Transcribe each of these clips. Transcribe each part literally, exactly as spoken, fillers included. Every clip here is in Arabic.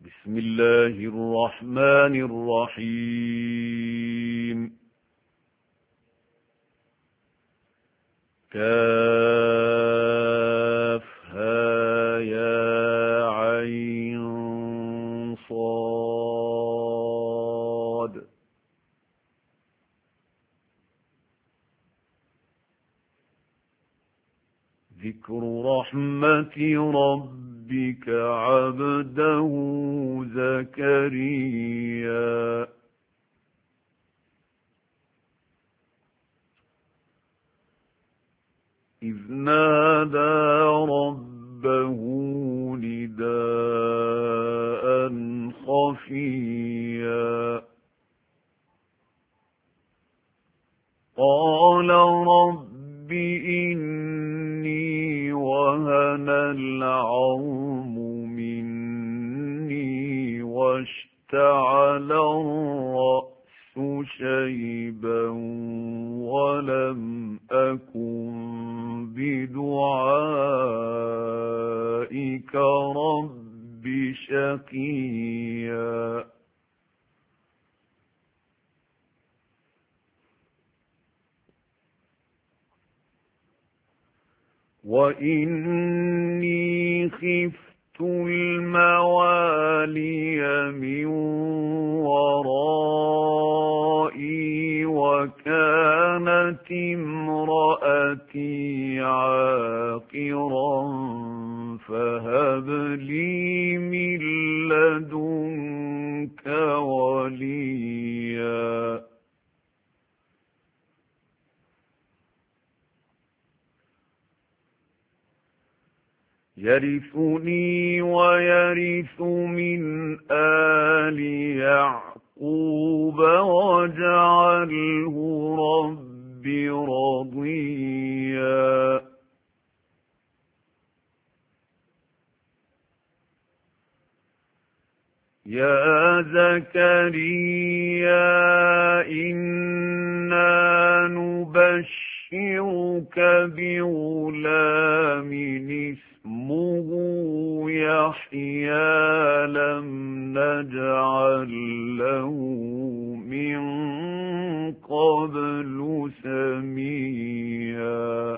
بسم الله الرحمن الرحيم كافها يا عين صاد ذكر رحمة ربك عبده زكريا إذ نادى ربه نداء خفيا قال رب إني وهن العظم مني واشتعل الرأس شيبا ولم أكن بدعائك رب شقيا وإني خفت الموالي من ورائي وكانت امرأتي عاقرا فهب لي من لدنك وليا يرثني ويرث من آل يعقوب واجعله رب رضيا يا زكريا إنا نبشرك بغلام اسمه يحيى لم نجعل له من قبل سميا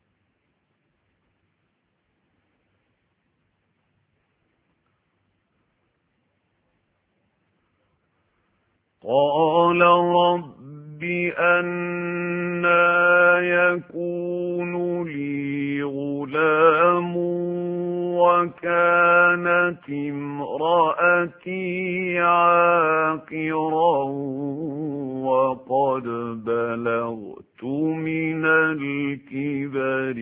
قال رب أنى يكون لي غلام وكانت امرأتي عاقرا وقد بلغت من الكبر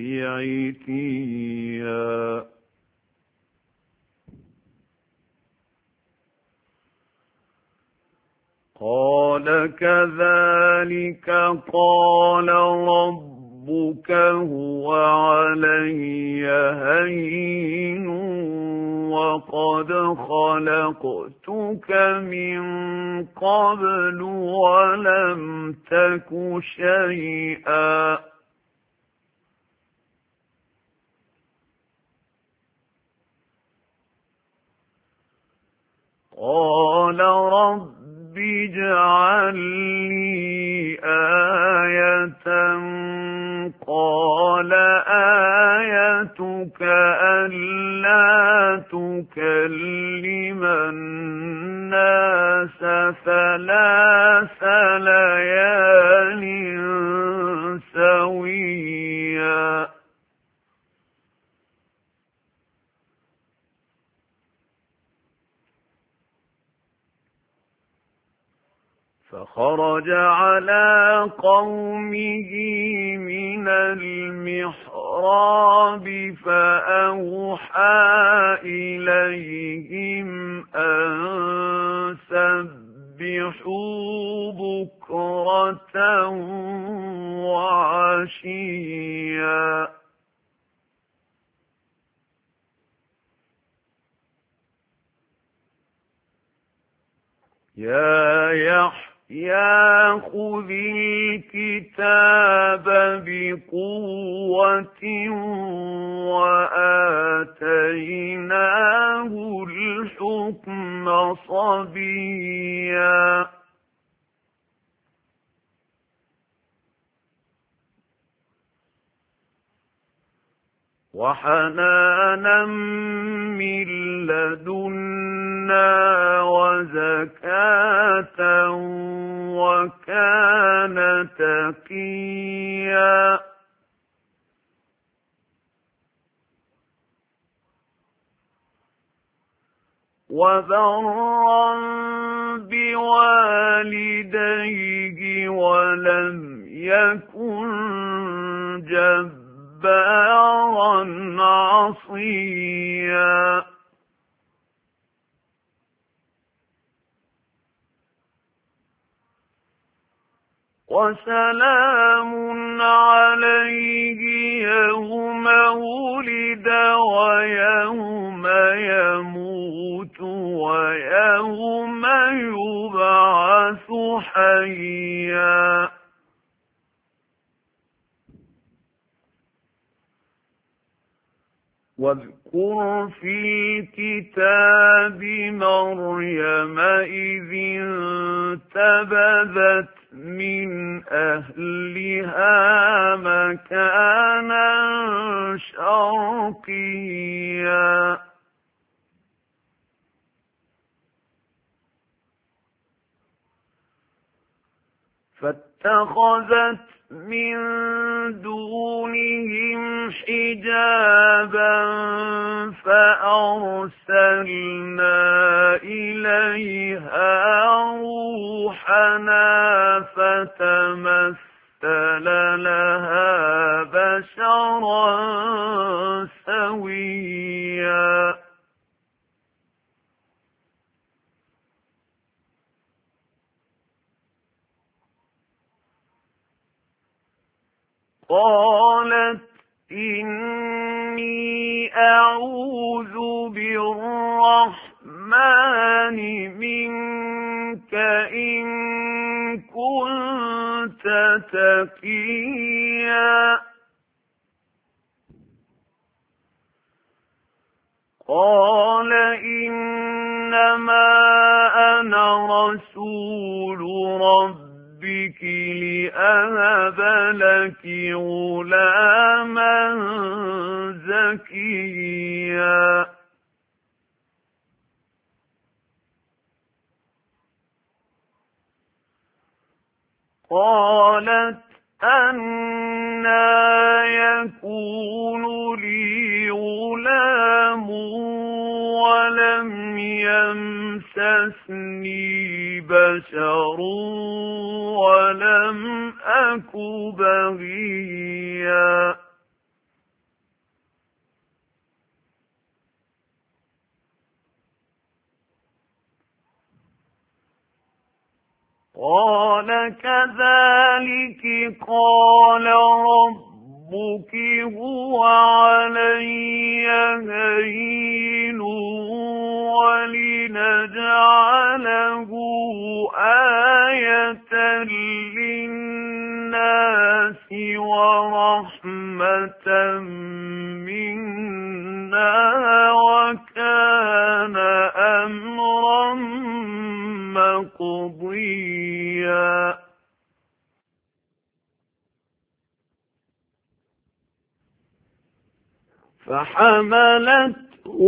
عتيا قال كذلك قال ربك هو علي هين وقد خلقتك من قبل ولم تك شيئا قال رب اجعل لي آية قال آيتك ألا تكلم الناس ثلاث ليال سويا فخرج على قومه من المحراب فأوحى إليهم أن سبحوا بكرة وعشيا يا يحيى يا خذ الكتاب بقوة وآتيناه الحكم وحنانا من لدنا وزكاة وكان تقيا وبرا بوالديه ولم يكن جبارا عصيا وسلام عليه يوم ولد ويوم يموت ويوم يبعث حيا واذكر في الكتاب مريم إذ انتبذت من أهلها مكانا شرقيا فاتخذت من دونهم حجابا فأرسلنا إليها روحنا فتمثل لها بشرا سويا قالت إني أعوذ بالرحمن منك إن كنت تقيا قال إنما أنا رسول ربك بك لأهب لك غلاما زكيا قالت أنى يكون لي غلام ولم يمسسني بشر ولم أك بغيا قال كذلك قال ربك هو علي هين ولنجعله آية للناس ورحمة منا وكان أمرا مقضيا فحملته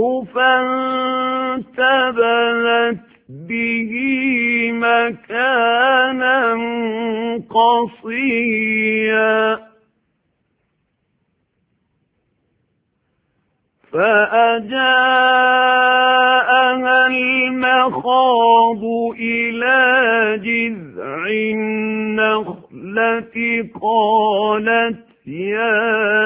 فانتبذت به مكانا قصيا فأجاءها المخاض إلى جذع النخلة قالت يا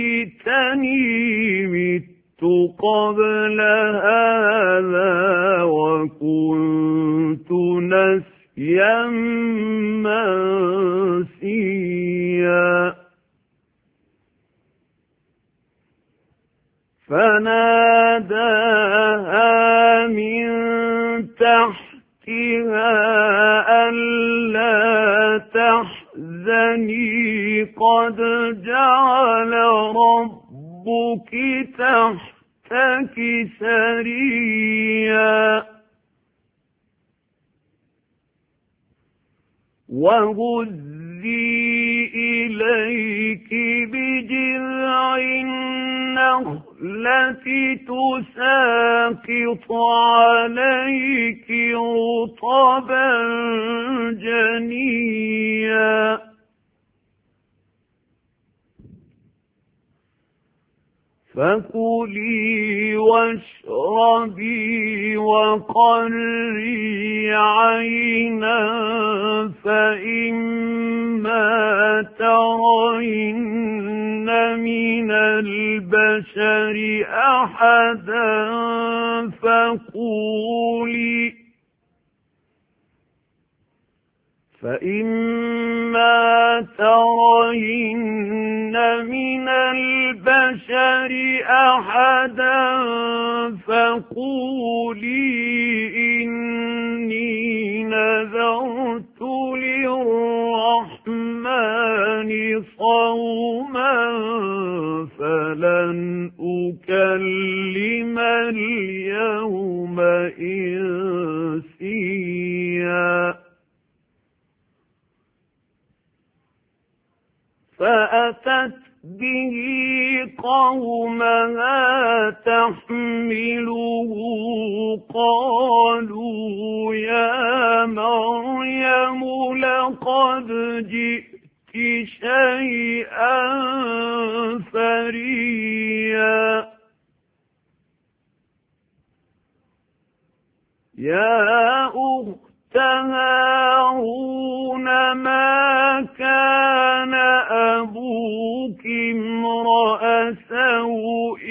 ليتني مت قبل هذا وكنت نسيا منسيا فناداها من تحتها ألا تحزني قد جعل ربك تحتك سريا وهزي إليك بجذع النخلة تساقط عليك رطبا جنيا فكلي واشربي وقري عينا فإما ترين من البشر أحدا فقولي فإما ترين من البشر أحدا فقولي إني نذرت للرحمن صوما فلن أكلم اليوم إنسيا فأتت به قومها تحمله قالوا يا مريم لقد جئت شيئا فريا يا أخت هارون ما كان أبوك امرأ سوء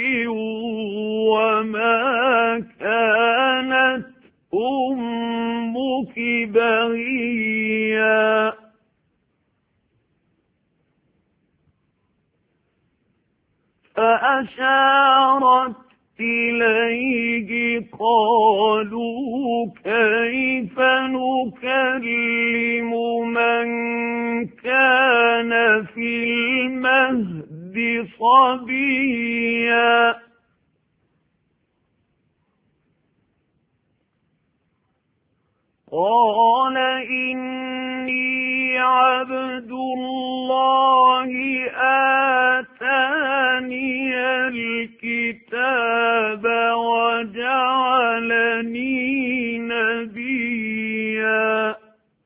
وما كانت أمك بغيا فأشارت إليه قالوا كيف نكلم من كان في المهد صبيا قال إني عبد الله آتاني الكتاب وجعلني نبيا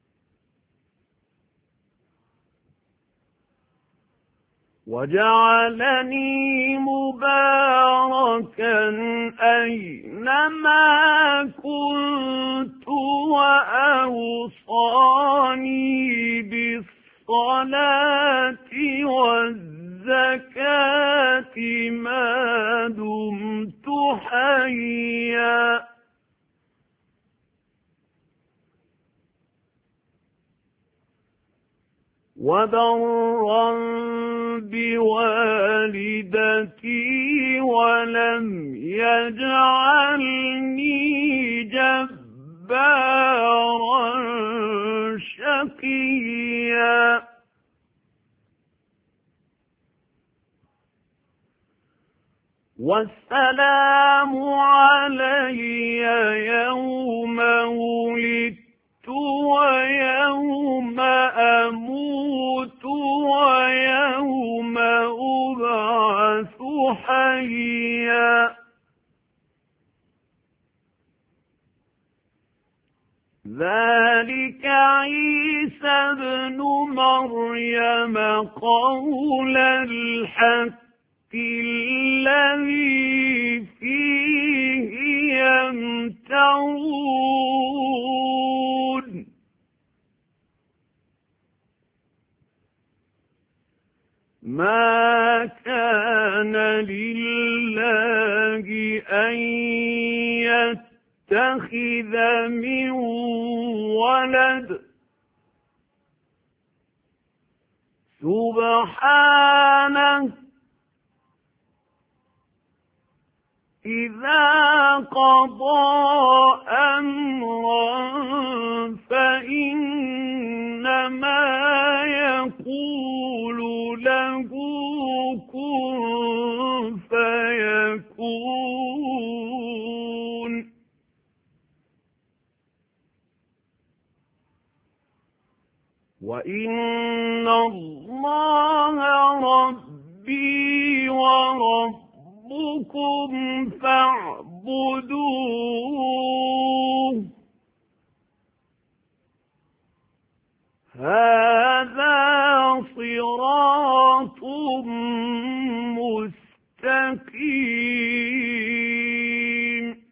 وجعلني مباركا أينما كنت وأوصاني بالصلاة والزكاة ما دمت حيا وبرا بوالدتي ولم يجعلني جبارا شقيا والسلام علي يوم ولدت ويوم أموت ويوم أبعث حيا ذلك عيسى ابن مريم قول الحق الذي فيه يمترون ما كان لله أن يتخذ من ولد سبحانه إذا قضى أمرا فإنما يقول له كن فيكون وَإِنَّ اللَّهَ رَبِّي وَرَبُّكُمْ فَاعْبُدُوهُ هَذَا صِرَاطٌ مُسْتَقِيمٌ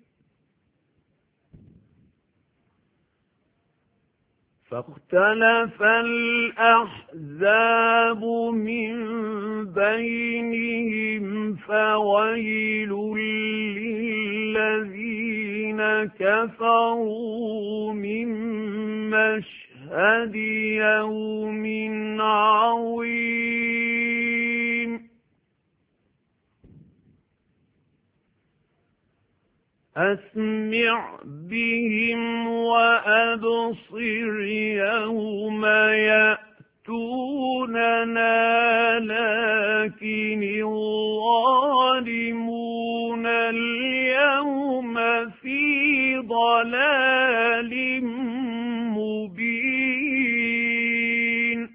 فاختلف الأحزاب من بينهم فويل للذين كفروا من مشهد يوم عظيم أسمع بهم وأبصر يوم يأتوننا لكن الظالمون اليوم في ضلال مبين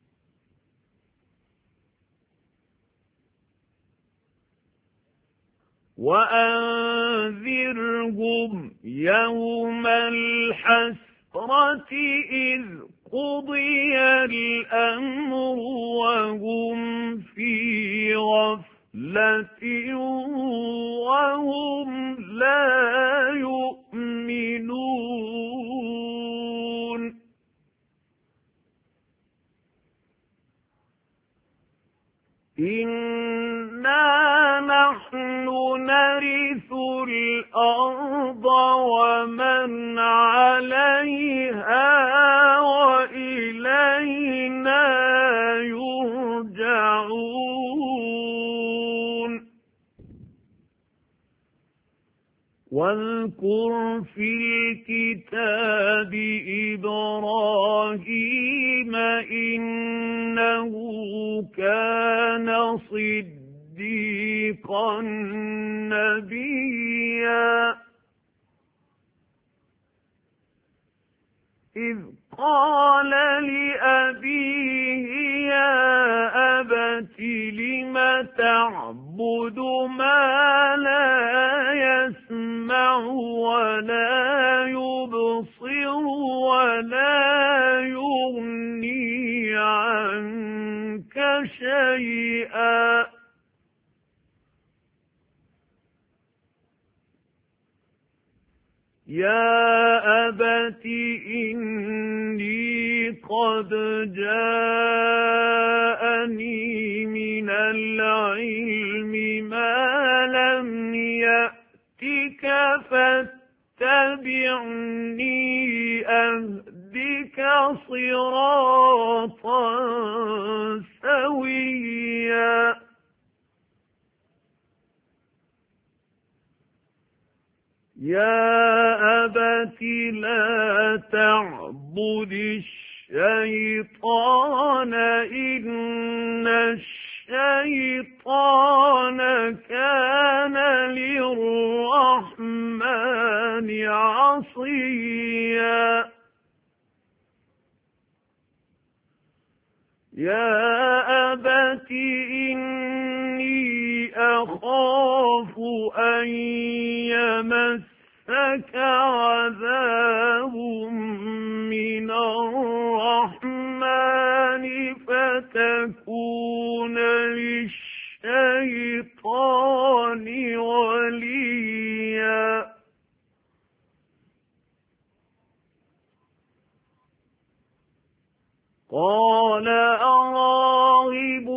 وأنذرهم يوم الحسرة إذ قضي الأمر وهم في غفلة وهم لا يؤمنون إنا نحن نرث الأرض ومن عليها وإلينا يرجعون واذكر في الكتاب إبراهيم إنه كان صديقا نبيا إذ قال لأبيه يا أبت لم تعبد ما لا يسمع ولا يبصر ولا يغني عنك شيئا يا أبت إني قد جاءني من العلم ما لم يأتك فاتبعني أهدك صراطا سويا يا أبت لا تعبد الشيطان إن الشيطان كان للرحمن عصيا يا أبت إني أخاف أن يمسك عذاب من الرحمن فتكون للشيطان وليا قال أراغب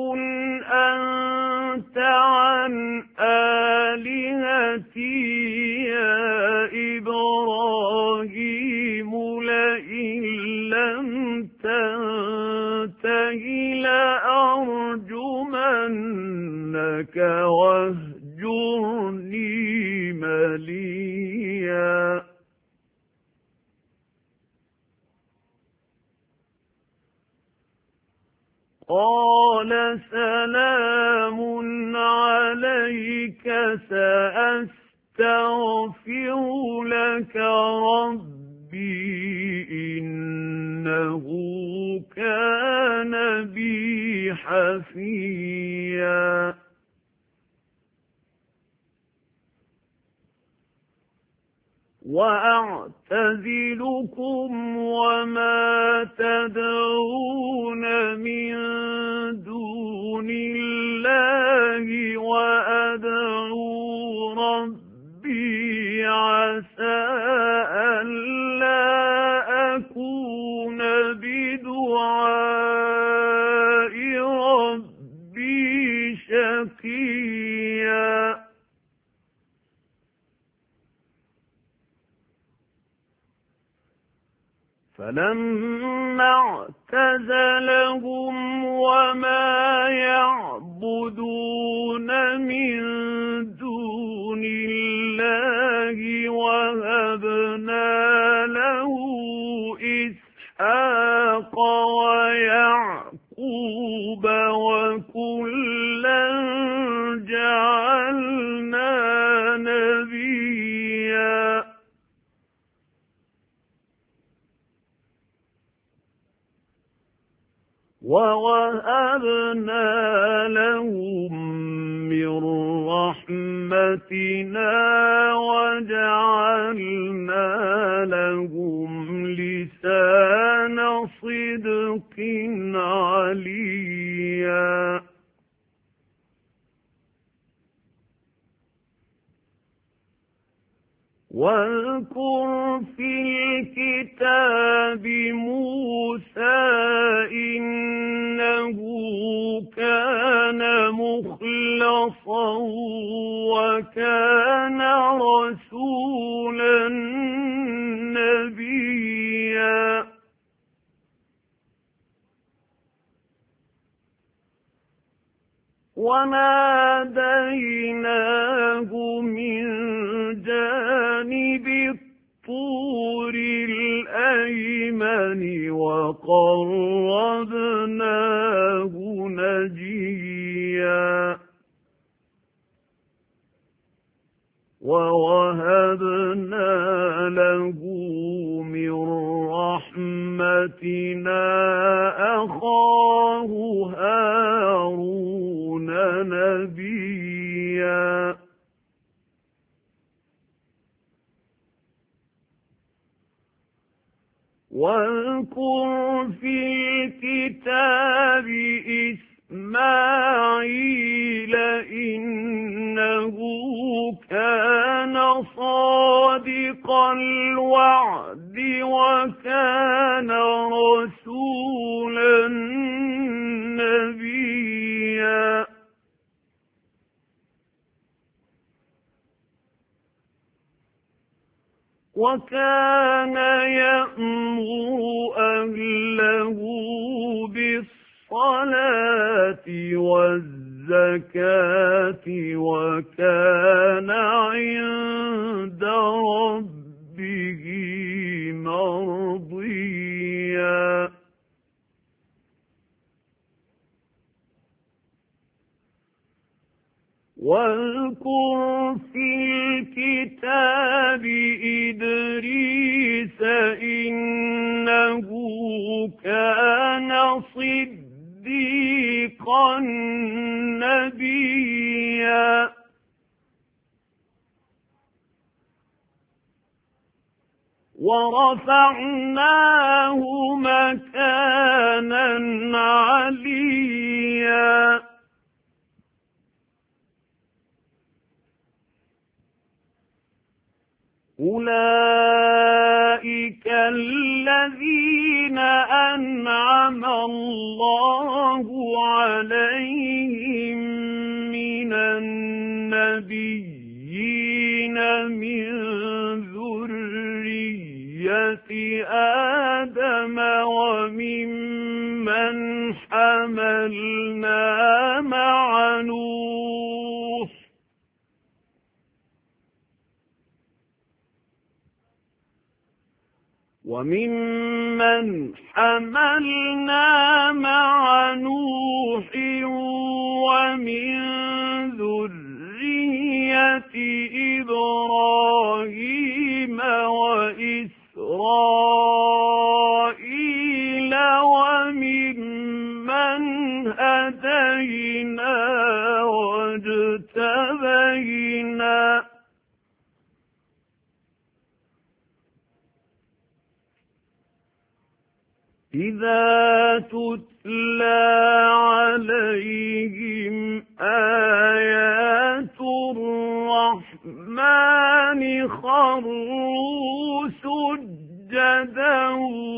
أنت عن آلهتي يا إبراهيم لئن لم تنته لأرجمنك واهجرني مليا قال سلام عليك سأستغفر لك ربي إنه كان بي حفيا وأعتزلكم وما تدعون من دون الله وأدعو ربي عسى ألا أكون بدعاء ربي شقيا فلما اعتزلهم وما يعبدون من دون الله وهبنا له إسحاق ويعقوب وكلا جعلنا نبيا ووهبنا لهم من رحمتنا وجعلنا لهم لسان صدق عليا واذكر في الكتاب موسى إنه كان مخلصا وكان رسولا نبيا وناديناه من جانب الطور الأيمن وقربناه نجيا ووهبنا له من رحمتنا أخاه هارون نبيا واذكر في الكتاب إسماعيل إنه كان صادق الوعد وكان رسولا نبيا وكان يأمر أهله بالصلاة والزكاة وكان عند ربه مرضيا واذكر في الكتاب إدريس إنه كان صديقا نبيا ورفعناه مكانا عليا أولئك الذين أنعم الله عليهم من النبيين من ذرية آدم وممن حملنا مع نوح وممن حملنا مع نوح ومن ذرية إبراهيم وإسرائيل ومن إذا تتلى عليهم آيات الرحمن خروا سجدا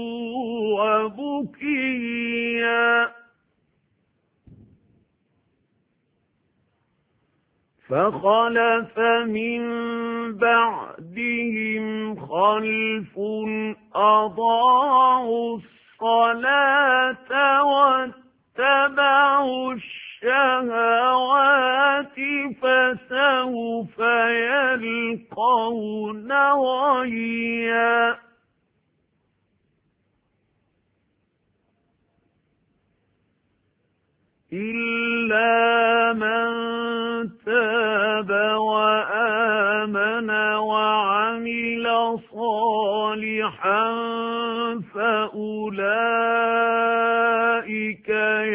وبكيا فخلف من بعدهم خلف أضاعوا الصلاة واتبعوا الشهوات فسوف يلقون غيا إلا من تاب وآمن وعمل صالحا فأولئك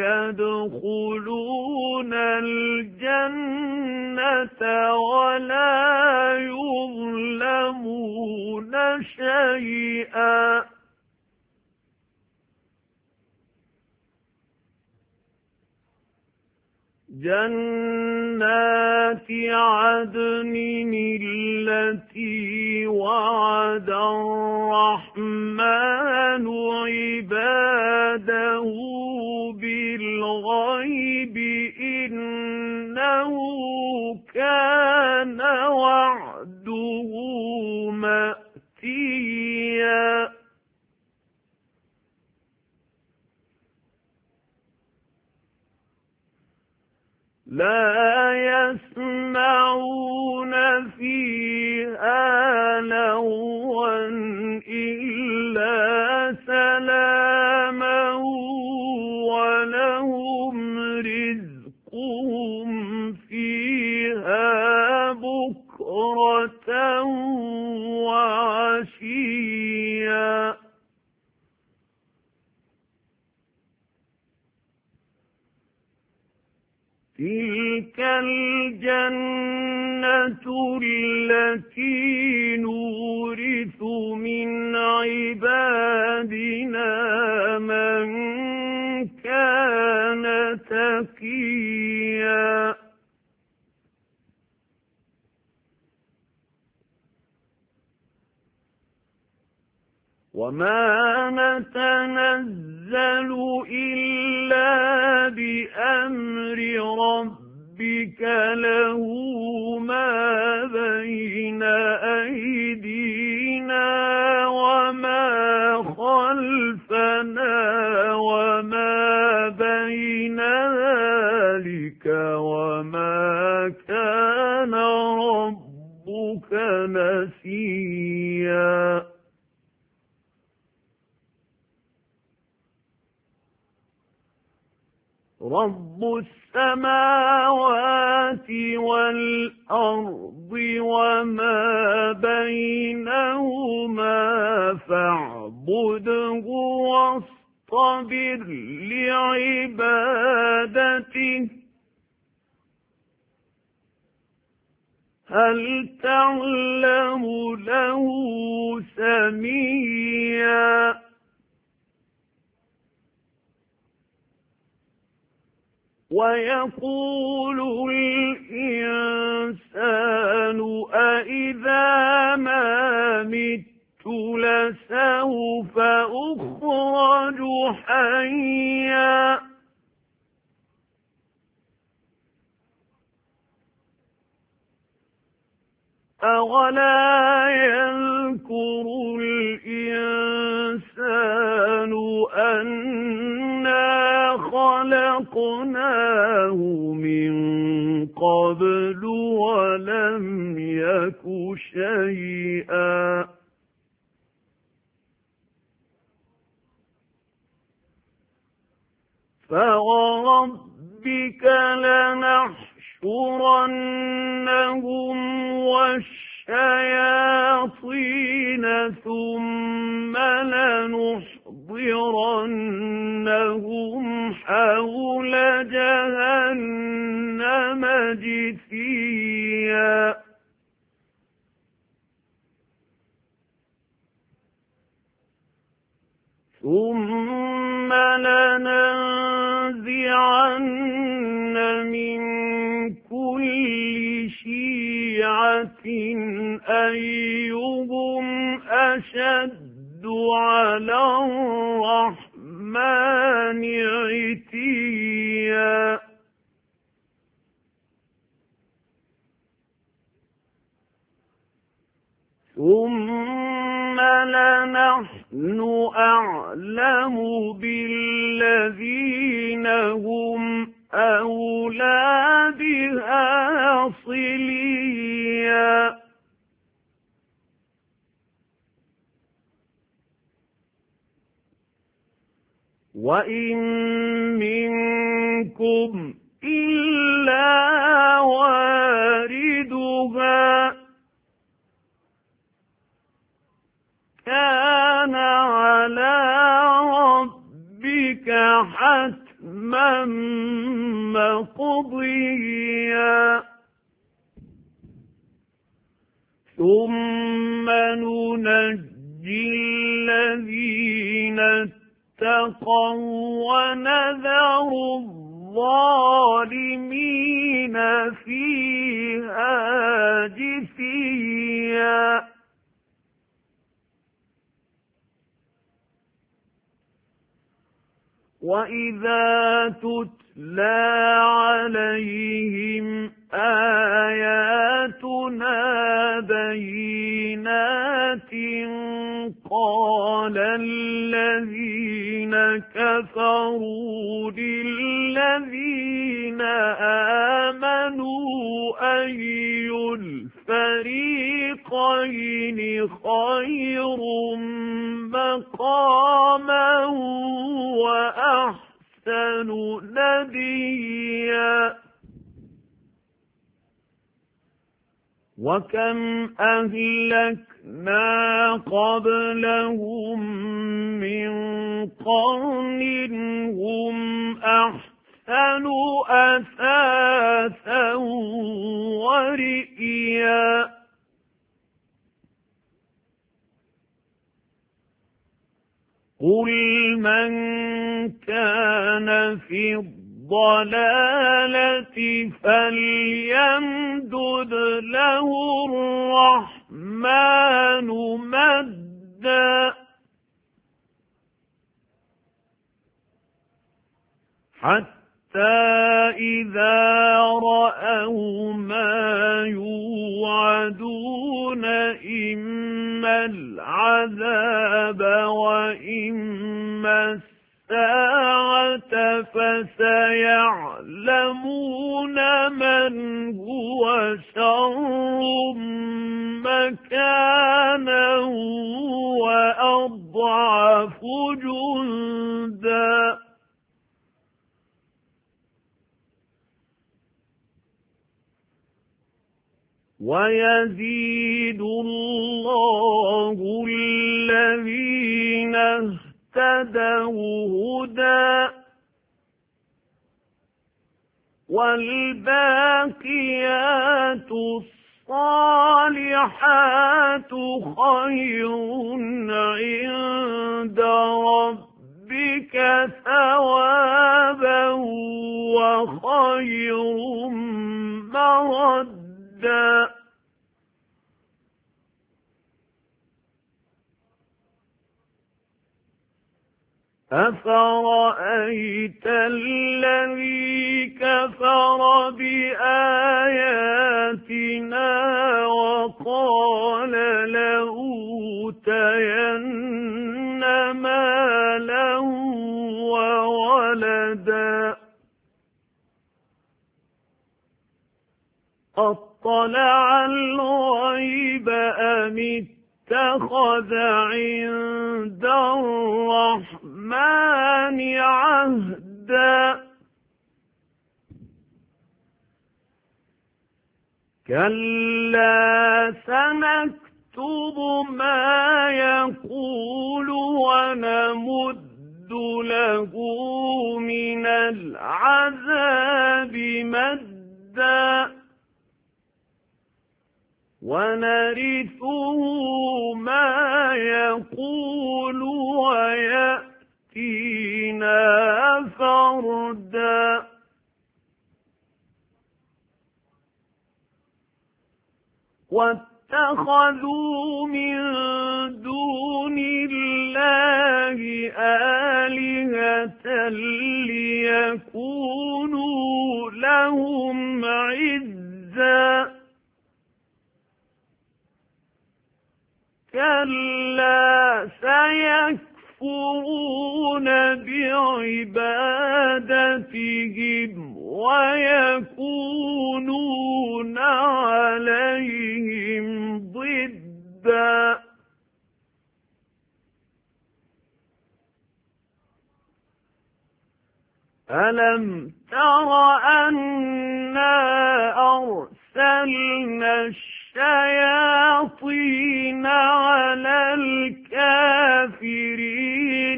يدخلون الجنة ولا يظلمون شيئا جنات عدن التي وعد الرحمن عباده بالغيب إنه كان وعده مأتيا لا يسمعون فيها لغوا إلا سلاما ولهم رزقهم فيها بكرة وعشيا تلك الجنة التي نورث من عبادنا من كان تقيا وما نتنزل إلا بأمر ربك له ما بين أيدينا وما خلفنا وما بين ذلك وما كان ربك نسيا رب السماوات والأرض وما بينهما فاعبده واصطبر لعبادته هل تعلم له سميا ويقول الإنسان أإذا ما مت لسوف أخرج حيا أولا يذكر الإنسان أنا خلقناه من قبل ولم يك شيئا فوربك لنحشرنهم والشياطين ثم لنحضرنهم حول جهنم جثيا ثم أيهم أشد على الرحمن عتيا ثم لنحن أعلم بالذين هم أولى بها صليا وإن منكم إلا واردها كان على ربك حتما مقضيا ثم ننجي الذين اتقوا ونذر الظالمين فيها جثيا وَإِذَا تُتْلَى عَلَيْهِمْ آيَاتُنَا بَيِّنَاتٍ قَالَ الَّذِينَ كَفَرُوا لِلَّذِينَ آمَنُوا أَيُّ الْفَرِيقَيْنِ خَيْرٌ مَقَامًا وَأَحْسَنُ نَدِيًّا وَكَمْ أَهْلَكْنَا قَبْلَهُمْ مِنْ قَرْنٍ هُمْ أَحْسَنُ أَثَاثًا وَرِئْيًا قُلْ مَنْ كَانَ فِي الضَّلَالَةِ فَلْيَمْدُدْ لَهُ الرَّحْمَنُ مَدًّا حَتَّى إِذَا رَأَوْا مَا يُوعَدُونَ إِمَّا الْعَذَابَ وَإِمَّا السَّاعَةَ فَسَيَعْلَمُونَ مَنْ هُوَ شَرٌّ مَكَانًا وَأَضْعَفُ جُندًا وَيَزِيدُ اللَّهُ الَّذِينَ اهْتَدَوْا هُدًى وَالْبَاقِيَاتُ الصَّالِحَاتُ خَيْرٌ عِندَ رَبِّكَ ثَوَابًا وَخَيْرٌ مَّرَدًّا أَفَرَأَيْتَ الَّذِي كَفَرَ بِآيَاتِنَا وَقَالَ لَأُوتَيَنَّ مَالًا وَوَلَدًا أَطَّلَعَ الْغَيْبَ أَمِ اتَّخَذَ عِندَ الرَّحْمَنِ عَهْدًا كَلَّا سَنَكْتُبُ مَا يَقُولُ وَنَمُدُّ لَهُ مِنَ الْعَذَابِ مَدًّا وَنَرِثُهُ مَا يَقُولُ وَيَأْتِينَا فَرْدًا واتخذوا من دون الله آلهة ليكونوا لهم عزا كلا سيكفرون بعبادتهم ويكونون عليهم ضدا ألم تر أنا أرسلنا الشياطين على الكافرين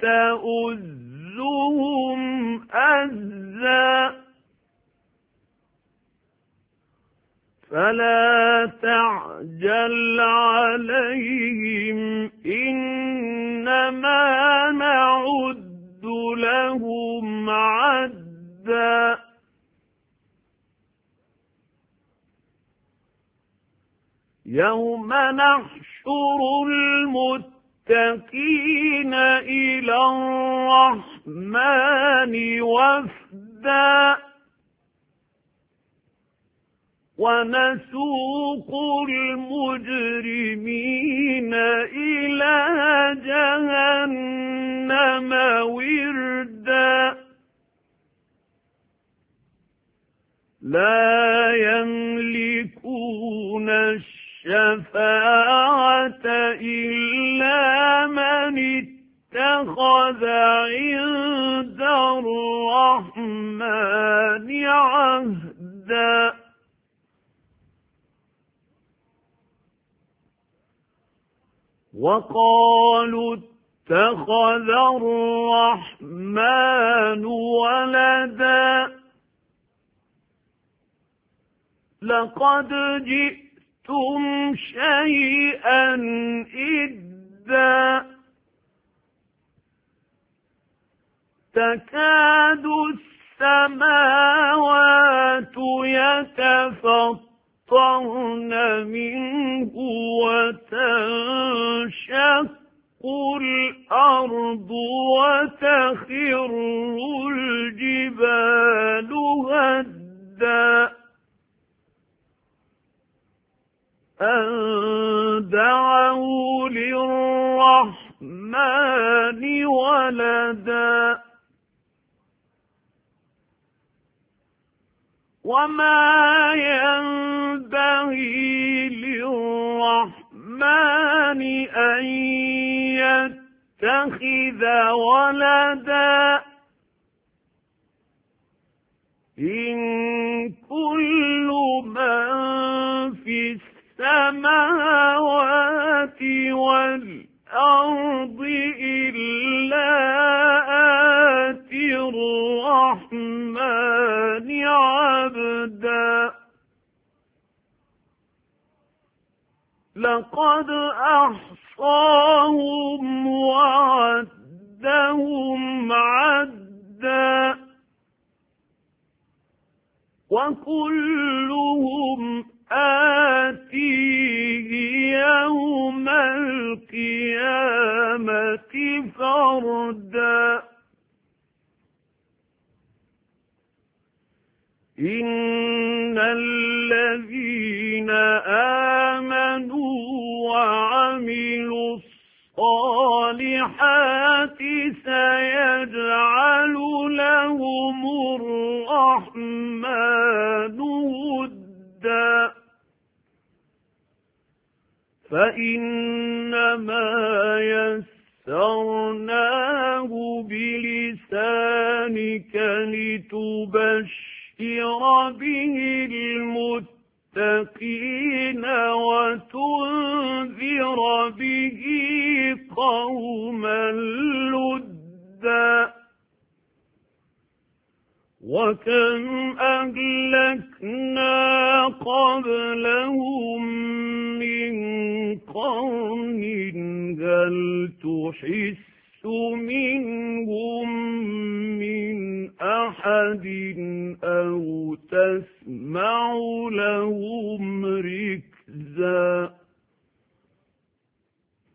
تؤزهم أزا فلا تعجل عليهم إنما نعد لهم عدا يوم نحشر المتقين إلى الرحمن وفدا ونسوق المجرمين إلى جهنم وردا لا يملكون الشفاعة إلا من اتخذ عند الرحمن عهدا وقالوا اتخذ الرحمن ولدا لقد جئتم شيئا إدا تكاد السماوات يتفطرن منه وتنشق الأرض وتخر الجبال هدا أن دعوا للرحمن ولدا وما ينبغي للرحمن أن يتخذ ولدا إن كل من في السماوات والأرض إلا آتي الرحمن عبدا لقد أحصاهم وعدهم عدا وكلهم آتيه يوم القيامة فردا إن الذين آمنوا وعملوا الصالحات سيجعل لهم الرحمن ودا فإنما يسرناه بلسانك لتبشر به المتقين وتنذر به قوما لدا وكم أهلكنا قبلهم من قرن هل تحس منهم من أحد أو تسمع لهم ركزا عِزًّا